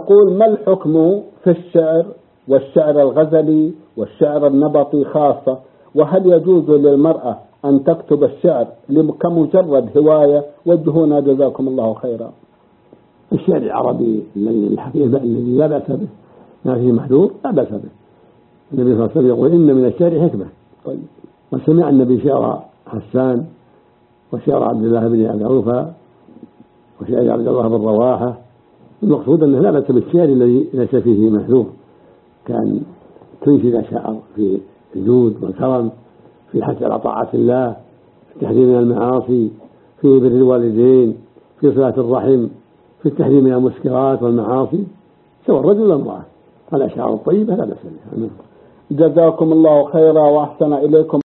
يقول: ما الحكم في الشعر والشعر الغزلي والشعر النبطي خاصة؟ وهل يجوز للمرأة أن تكتب الشعر كمجرد هواية؟ وجهونا جزاكم الله خيرا. الشعر العربي الذي لا بأس به، ما فيه محذور لا بأس به. النبي صلى الله عليه وسلم يقول: إن من الشعر حكمة. وسمع النبي شعر حسان وشعر عبد الله بن أبي أوفى وشعر عبد الله بن رواحة. المقصود أنه لا بأس بالشعر الذي ليس فيه محذور، كان تنشد شعر في الجود والكرم، في حث على طاعة الله، في التحذير من المعاصي، في بر الوالدين، في صلة الرحم، في التحذير من المسكرات والمعاصي، سواء الرجل والمرأة. الأشعار الطيبة لا بأس بها. جزاكم الله خيرا وأحسن إليكم.